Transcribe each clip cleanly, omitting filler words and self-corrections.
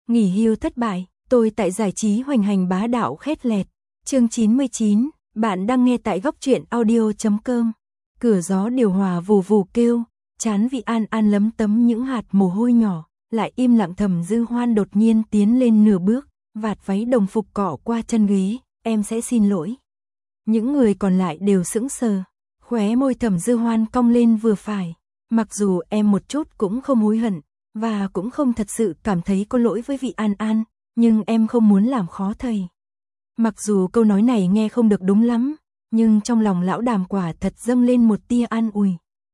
nghỉ hưu thất bại, tôi tại giải trí hoành hành bá đạo khét lẹt. Chương 99, bạn đang nghe tại góc truyện audio.com. Cửa gió điều hòa vù vù kêu, trán Vị An An lấm tấm những hạt mồ hôi nhỏ, lại im lặng. Thẩm Dư Hoan đột nhiên tiến lên nửa bước, vạt váy đồng phục cọ qua chân ghế, em sẽ xin lỗi. Những người còn lại đều sững sờ, khóe môi Thẩm Dư Hoan cong lên vừa phải. Mặc dù em một chút cũng không hối hận, và cũng không thật sự cảm thấy có lỗi với Vị An An, nhưng em không muốn làm khó thầy. Mặc dù câu nói này nghe không được đúng lắm, nhưng trong lòng lão Đàm quả thật dâng lên một tia an ủi.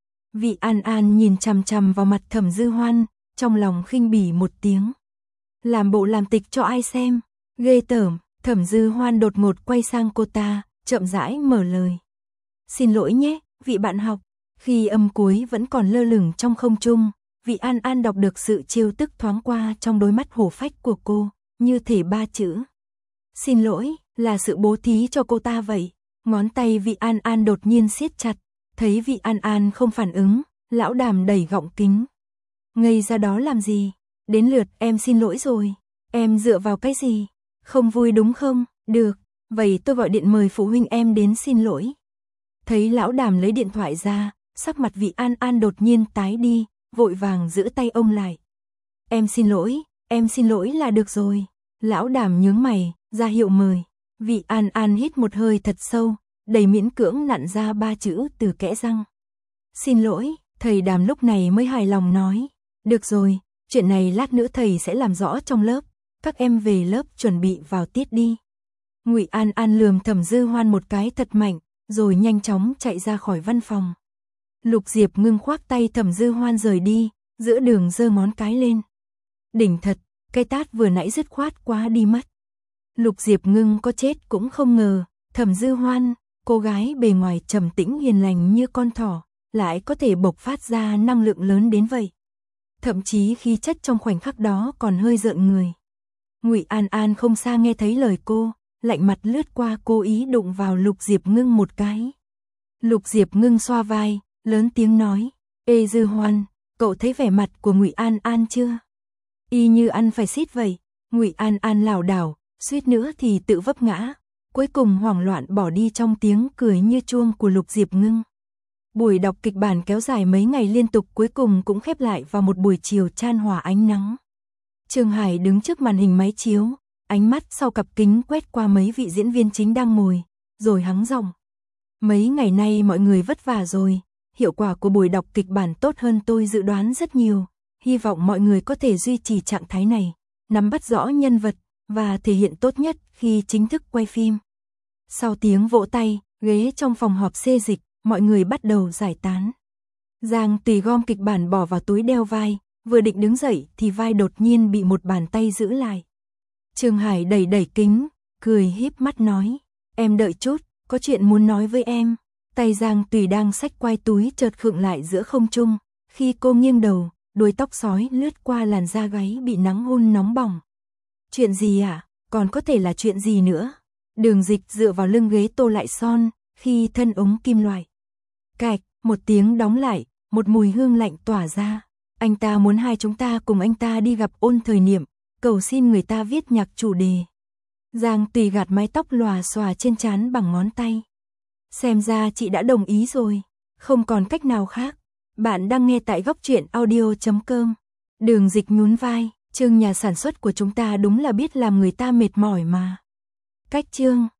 Vị An An nhìn chằm chằm vào mặt Thẩm Dư Hoan, trong lòng khinh bỉ một tiếng. Làm bộ làm tịch cho ai xem, ghê tởm. Thẩm Dư Hoan đột ngột quay sang cô ta, chậm rãi mở lời. Xin lỗi nhé, vị bạn học. Khi âm cuối vẫn còn lơ lửng trong không trung, Vị An An đọc được sự trêu tức thoáng qua trong đôi mắt hổ phách của cô, như thể ba chữ. Xin lỗi, là sự bố thí cho cô ta vậy. Ngón tay Vị An An đột nhiên siết chặt, thấy Vị An An không phản ứng, lão Đàm đẩy gọng kính. Ngây ra đó làm gì? Đến lượt em xin lỗi rồi. Em dựa vào cái gì? Không vui đúng không? Được, vậy tôi gọi điện mời phụ huynh em đến xin lỗi. Thấy lão Đàm lấy điện thoại ra, sắc mặt Vị An An đột nhiên tái đi, vội vàng giữ tay ông lại. Em xin lỗi là được rồi. Lão Đàm nhướng mày, ra hiệu mời. Vị An An hít một hơi thật sâu, đầy miễn cưỡng nặn ra ba chữ từ kẽ răng. Xin lỗi, thầy Đàm lúc này mới hài lòng nói. Được rồi, chuyện này lát nữa thầy sẽ làm rõ trong lớp. Các em về lớp chuẩn bị vào tiết đi. Ngụy An An lườm Thẩm Dư Hoan một cái thật mạnh, rồi nhanh chóng chạy ra khỏi văn phòng. Lục Diệp Ngưng khoác tay Thẩm Dư Hoan rời đi, giữa đường giơ ngón cái lên. Đỉnh thật, cái tát vừa nãy dứt khoát quá đi mất. Lục Diệp Ngưng có chết cũng không ngờ, Thẩm Dư Hoan, cô gái bề ngoài trầm tĩnh hiền lành như con thỏ, lại có thể bộc phát ra năng lượng lớn đến vậy. Thậm chí khí chất trong khoảnh khắc đó còn hơi rợn người. Ngụy An An không xa nghe thấy lời cô, lạnh mặt lướt qua cố ý đụng vào Lục Diệp Ngưng một cái. Lục Diệp Ngưng xoa vai, lớn tiếng nói, Ê Dư Hoan, cậu thấy vẻ mặt của Ngụy An An chưa? Y như ăn phải xít vậy. Ngụy An An lảo đảo, suýt nữa thì tự vấp ngã, cuối cùng hoảng loạn bỏ đi trong tiếng cười như chuông của Lục Diệp Ngưng. Buổi đọc kịch bản kéo dài mấy ngày liên tục cuối cùng cũng khép lại vào một buổi chiều chan hòa ánh nắng. Trường Hải đứng trước màn hình máy chiếu, ánh mắt sau cặp kính quét qua mấy vị diễn viên chính đang ngồi, rồi hắng giọng. Mấy ngày nay mọi người vất vả rồi, hiệu quả của buổi đọc kịch bản tốt hơn tôi dự đoán rất nhiều. Hy vọng mọi người có thể duy trì trạng thái này, nắm bắt rõ nhân vật, và thể hiện tốt nhất khi chính thức quay phim. Sau tiếng vỗ tay, ghế trong phòng họp xê dịch, mọi người bắt đầu giải tán. Giang Tùy gom kịch bản bỏ vào túi đeo vai, vừa định đứng dậy thì vai đột nhiên bị một bàn tay giữ lại. Trường Hải đẩy đẩy kính, cười híp mắt nói, em đợi chút, có chuyện muốn nói với em. Tay Giang Tùy đang xách quai túi chợt khựng lại giữa không trung, khi cô nghiêng đầu, đuôi tóc sói lướt qua làn da gáy bị nắng hun nóng bỏng. Chuyện gì ạ? Còn có thể là chuyện gì nữa? Đường Dịch dựa vào lưng ghế tô lại son, khi thân ống kim loại. Cạch, một tiếng đóng lại, một mùi hương lạnh tỏa ra. Anh ta muốn hai chúng ta cùng anh ta đi gặp Ôn Thời Niệm, cầu xin người ta viết nhạc chủ đề. Giang Tùy gạt mái tóc lòa xòa trên trán bằng ngón tay. Xem ra chị đã đồng ý rồi, không còn cách nào khác. Bạn đang nghe tại góc truyện audio.com. Đường Dịch nhún vai, Trương nhà sản xuất của chúng ta đúng là biết làm người ta mệt mỏi mà. Cách Trương.